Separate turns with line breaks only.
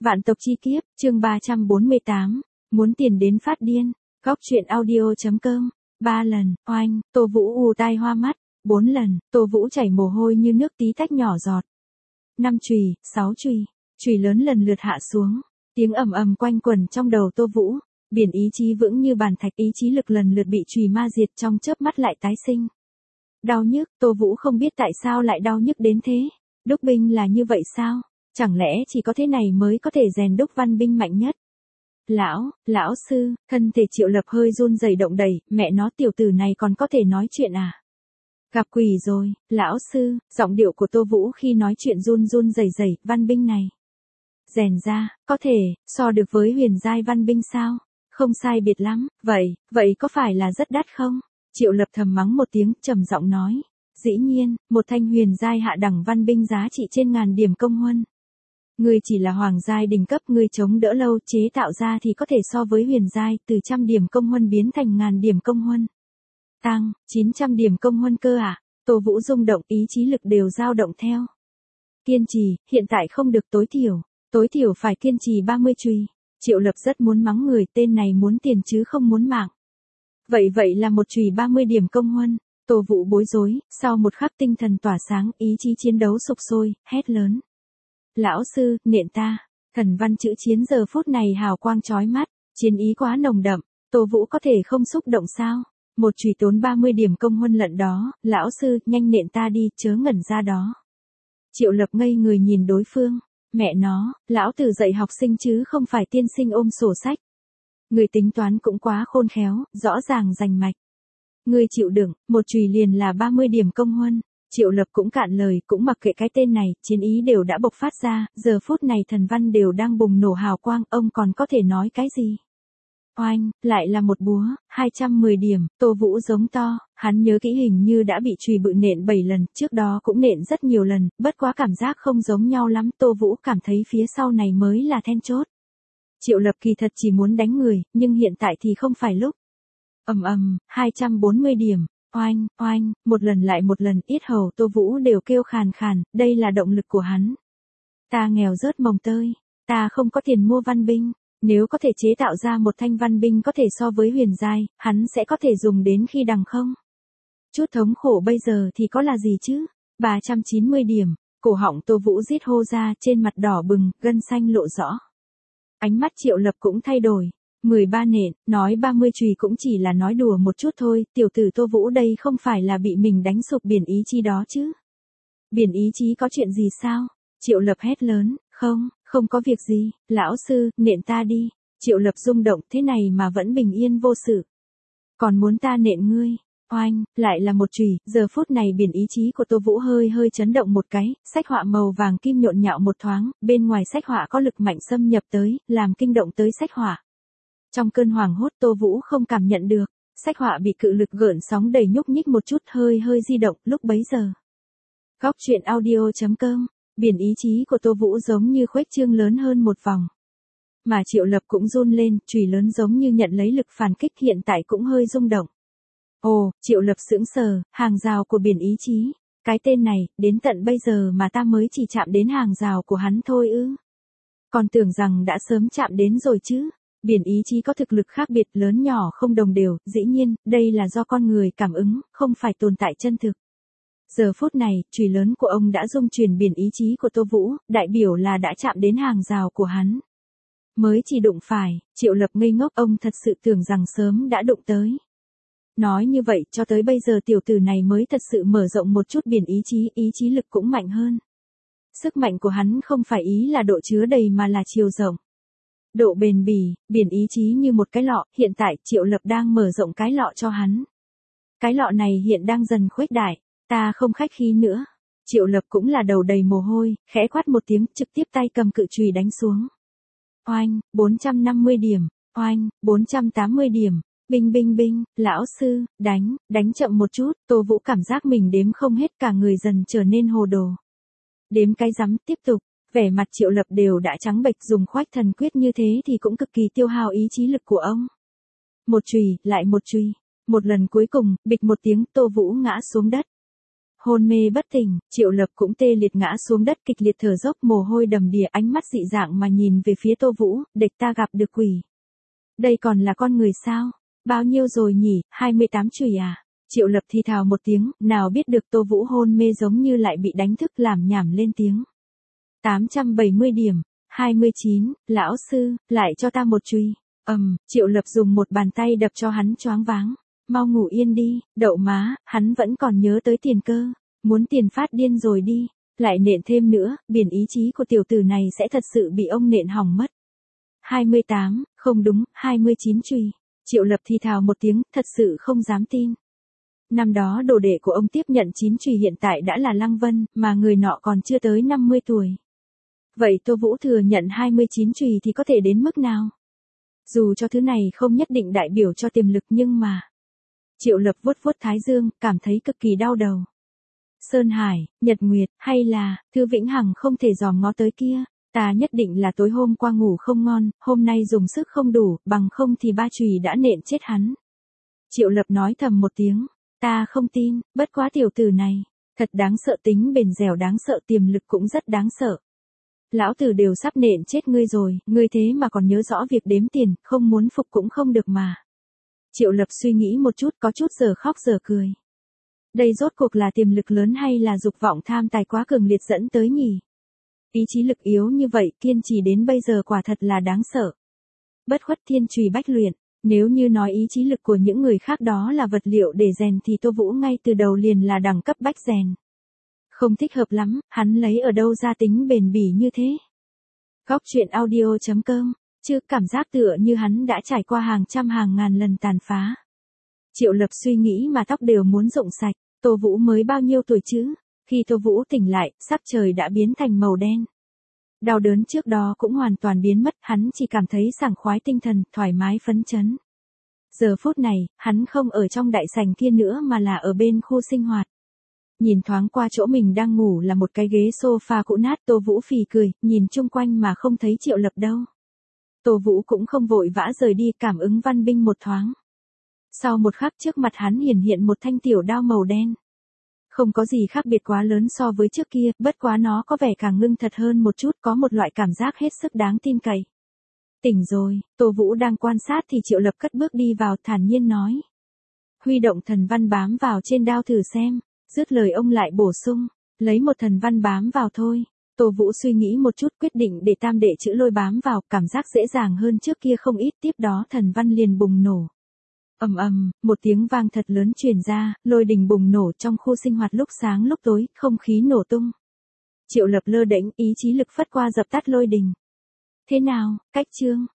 Vạn tộc chi kiếp, chương 348. Muốn tiền đến phát điên. Góc truyện audio.com. 3 lần, oanh, Tô Vũ ù tai hoa mắt. 4 lần, Tô Vũ chảy mồ hôi như nước tí tách nhỏ giọt. 5 chùy, 6 chùy, chùy lớn lần lượt hạ xuống. Tiếng ầm ầm quanh quẩn trong đầu Tô Vũ. Biển ý chí vững như bàn thạch, ý chí lực lần lượt bị chùy ma diệt, trong chớp mắt lại tái sinh. Đau nhức, Tô Vũ không biết tại sao lại đau nhức đến thế. Đúc binh là như vậy sao? Chẳng lẽ chỉ có thế này mới có thể rèn đúc văn binh mạnh nhất? Lão sư, thân thể Triệu Lập hơi run rẩy động đẩy, mẹ nó tiểu tử này còn có thể nói chuyện à? Gặp quỷ rồi, lão sư, giọng điệu của Tô Vũ khi nói chuyện run run rẩy rẩy, văn binh này. Rèn ra, có thể, so được với huyền giai văn binh sao? Không sai biệt lắm, vậy có phải là rất đắt không? Triệu Lập thầm mắng một tiếng, trầm giọng nói. Dĩ nhiên, một thanh huyền giai hạ đẳng văn binh giá trị trên 1000 điểm công huân. Ngươi chỉ là hoàng giai đỉnh cấp, ngươi chống đỡ lâu, chế tạo ra thì có thể so với huyền giai, từ 100 điểm công huân biến thành 1000 điểm công huân. Tăng, 900 điểm công huân cơ à? Tô Vũ rung động, ý chí lực đều dao động theo. Kiên trì, hiện tại không được, tối thiểu phải kiên trì 30 chùy. Triệu Lập rất muốn mắng người, tên này muốn tiền chứ không muốn mạng. Vậy là một chùy 30 điểm công huân. Tô Vũ bối rối, sau một khắc tinh thần tỏa sáng, ý chí chiến đấu sục sôi, hét lớn. Lão sư, nện ta. Thần văn chữ chiến giờ phút này hào quang chói mắt, chiến ý quá nồng đậm, Tô Vũ có thể không xúc động sao? Một chùy tốn 30 điểm công huân lận đó, lão sư, nhanh nện ta đi, chớ ngẩn ra đó. Triệu Lập ngây người nhìn đối phương, mẹ nó, lão tử dạy học sinh chứ không phải tiên sinh ôm sổ sách. Người tính toán cũng quá khôn khéo, rõ ràng rành mạch. Người chịu đựng, một chùy liền là 30 điểm công huân. Triệu Lập cũng cạn lời, cũng mặc kệ cái tên này, chiến ý đều đã bộc phát ra, giờ phút này thần văn đều đang bùng nổ hào quang, ông còn có thể nói cái gì? Oanh, lại là một búa, 210 điểm, Tô Vũ giống to, hắn nhớ kỹ hình như đã bị chùy bự nện 7 lần, trước đó cũng nện rất nhiều lần, bất quá cảm giác không giống nhau lắm, Tô Vũ cảm thấy phía sau này mới là then chốt. Triệu Lập kỳ thật chỉ muốn đánh người, nhưng hiện tại thì không phải lúc. 240 điểm. Oanh, một lần lại một lần, yết hầu Tô Vũ đều kêu khàn khàn, đây là động lực của hắn. Ta nghèo rớt mồng tơi, ta không có tiền mua văn binh, nếu có thể chế tạo ra một thanh văn binh có thể so với huyền giai, hắn sẽ có thể dùng đến khi đằng không? Chút thống khổ bây giờ thì có là gì chứ? 390 điểm, cổ họng Tô Vũ rít hô ra, trên mặt đỏ bừng, gân xanh lộ rõ. Ánh mắt Triệu Lập cũng thay đổi. 13 nện, nói 30 chùy cũng chỉ là nói đùa một chút thôi, tiểu tử Tô Vũ đây không phải là bị mình đánh sụp biển ý chí đó chứ. Biển ý chí có chuyện gì sao? Triệu Lập hét lớn, không có việc gì, lão sư, nện ta đi. Triệu Lập rung động, thế này mà vẫn bình yên vô sự. Còn muốn ta nện ngươi? Oanh, lại là một chùy, giờ phút này biển ý chí của Tô Vũ hơi chấn động một cái, sách họa màu vàng kim nhộn nhạo một thoáng, bên ngoài sách họa có lực mạnh xâm nhập tới, làm kinh động tới sách họa. Trong cơn hoảng hốt Tô Vũ không cảm nhận được, sách họa bị cự lực gợn sóng đầy nhúc nhích một chút, hơi di động, lúc bấy giờ. Góc truyện audio.com, biển ý chí của Tô Vũ giống như khuếch trương lớn hơn một vòng. Mà Triệu Lập cũng run lên, chùy lớn giống như nhận lấy lực phản kích, hiện tại cũng hơi rung động. Ồ, Triệu Lập sững sờ, hàng rào của biển ý chí. Cái tên này, đến tận bây giờ mà ta mới chỉ chạm đến hàng rào của hắn thôi ư. Còn tưởng rằng đã sớm chạm đến rồi chứ. Biển ý chí có thực lực khác biệt, lớn nhỏ không đồng đều, dĩ nhiên, đây là do con người cảm ứng, không phải tồn tại chân thực. Giờ phút này, chùy lớn của ông đã dung chuyển biển ý chí của Tô Vũ, đại biểu là đã chạm đến hàng rào của hắn. Mới chỉ đụng phải, Triệu Lập ngây ngốc, ông thật sự tưởng rằng sớm đã đụng tới. Nói như vậy, cho tới bây giờ tiểu tử này mới thật sự mở rộng một chút biển ý chí lực cũng mạnh hơn. Sức mạnh của hắn không phải ý là độ chứa đầy mà là chiều rộng. Độ bền bỉ, biển ý chí như một cái lọ, hiện tại Triệu Lập đang mở rộng cái lọ cho hắn. Cái lọ này hiện đang dần khuếch đại, ta không khách khí nữa. Triệu Lập cũng là đầu đầy mồ hôi, khẽ quát một tiếng, trực tiếp tay cầm cự chùy đánh xuống. Oanh, 450 điểm, oanh, 480 điểm, binh, lão sư, đánh chậm một chút, Tô Vũ cảm giác mình đếm không hết, cả người dần trở nên hồ đồ. Đếm cái rắm, tiếp tục. Vẻ mặt Triệu Lập đều đã trắng bệch, dùng khoách thần quyết như thế thì cũng cực kỳ tiêu hao ý chí lực của ông. Một chùy, lại một chùy. Một lần cuối cùng, bịch một tiếng, Tô Vũ ngã xuống đất. Hôn mê bất tỉnh, Triệu Lập cũng tê liệt ngã xuống đất kịch liệt thở dốc mồ hôi đầm đìa ánh mắt dị dạng mà nhìn về phía Tô Vũ, địch ta gặp được quỷ. Đây còn là con người sao? Bao nhiêu rồi nhỉ, 28 chùy à? Triệu Lập thì thào một tiếng, nào biết được Tô Vũ hôn mê giống như lại bị đánh thức làm nhảm lên tiếng. 870 điểm, 29, lão sư, lại cho ta một chùy. Triệu Lập dùng một bàn tay đập cho hắn choáng váng. Mau ngủ yên đi, đậu má, hắn vẫn còn nhớ tới tiền cơ. Muốn tiền phát điên rồi đi, lại nện thêm nữa, biển ý chí của tiểu tử này sẽ thật sự bị ông nện hỏng mất. 28, không đúng, 29 chùy. Triệu Lập thì thào một tiếng, thật sự không dám tin. Năm đó đồ đệ của ông tiếp nhận 9 chùy hiện tại đã là Lăng Vân, mà người nọ còn chưa tới 50 tuổi. Vậy Tô Vũ thừa nhận 29 chùy thì có thể đến mức nào? Dù cho thứ này không nhất định đại biểu cho tiềm lực nhưng mà... Triệu Lập vuốt vuốt thái dương, cảm thấy cực kỳ đau đầu. Sơn Hải, Nhật Nguyệt, hay là, Thư Vĩnh Hằng không thể dòm ngó tới kia. Ta nhất định là tối hôm qua ngủ không ngon, hôm nay dùng sức không đủ, bằng không thì 3 chùy đã nện chết hắn. Triệu Lập nói thầm một tiếng, ta không tin, bất quá tiểu tử này, thật đáng sợ, tính bền dẻo đáng sợ, tiềm lực cũng rất đáng sợ. Lão tử đều sắp nện chết ngươi rồi, ngươi thế mà còn nhớ rõ việc đếm tiền, không muốn phục cũng không được mà. Triệu Lập suy nghĩ một chút, có chút giờ khóc giờ cười. Đây rốt cuộc là tiềm lực lớn hay là dục vọng tham tài quá cường liệt dẫn tới nhỉ? Ý chí lực yếu như vậy, kiên trì đến bây giờ quả thật là đáng sợ. Bất khuất thiên chùy bách luyện, nếu như nói ý chí lực của những người khác đó là vật liệu để rèn thì Tô Vũ ngay từ đầu liền là đẳng cấp bách rèn. Không thích hợp lắm, hắn lấy ở đâu ra tính bền bỉ như thế? Góc truyện audio.com, chứ cảm giác tựa như hắn đã trải qua hàng trăm hàng ngàn lần tàn phá. Triệu Lập suy nghĩ mà tóc đều muốn rụng sạch, Tô Vũ mới bao nhiêu tuổi chứ? Khi Tô Vũ tỉnh lại, sắc trời đã biến thành màu đen. Đau đớn trước đó cũng hoàn toàn biến mất, hắn chỉ cảm thấy sảng khoái tinh thần, thoải mái phấn chấn. Giờ phút này, hắn không ở trong đại sảnh kia nữa mà là ở bên khu sinh hoạt. Nhìn thoáng qua chỗ mình đang ngủ là một cái ghế sofa cũ nát, Tô Vũ phì cười, nhìn chung quanh mà không thấy Triệu Lập đâu. Tô Vũ cũng không vội vã rời đi, cảm ứng Văn Binh một thoáng. Sau một khắc trước mặt hắn hiện một thanh tiểu đao màu đen. Không có gì khác biệt quá lớn so với trước kia, bất quá nó có vẻ càng ngưng thật hơn một chút, có một loại cảm giác hết sức đáng tin cậy. Tỉnh rồi, Tô Vũ đang quan sát thì Triệu Lập cất bước đi vào, thản nhiên nói. Huy động thần văn bám vào trên đao thử xem, dứt lời ông lại bổ sung, lấy một thần văn bám vào thôi. Tô Vũ suy nghĩ một chút quyết định để tam đệ chữ lôi bám vào, cảm giác dễ dàng hơn trước kia không ít, tiếp đó thần văn liền bùng nổ. Một tiếng vang thật lớn truyền ra, lôi đình bùng nổ trong khu sinh hoạt lúc sáng lúc tối, không khí nổ tung. Triệu Lập lơ đễnh, ý chí lực phất qua dập tắt lôi đình. Thế nào, cách chương?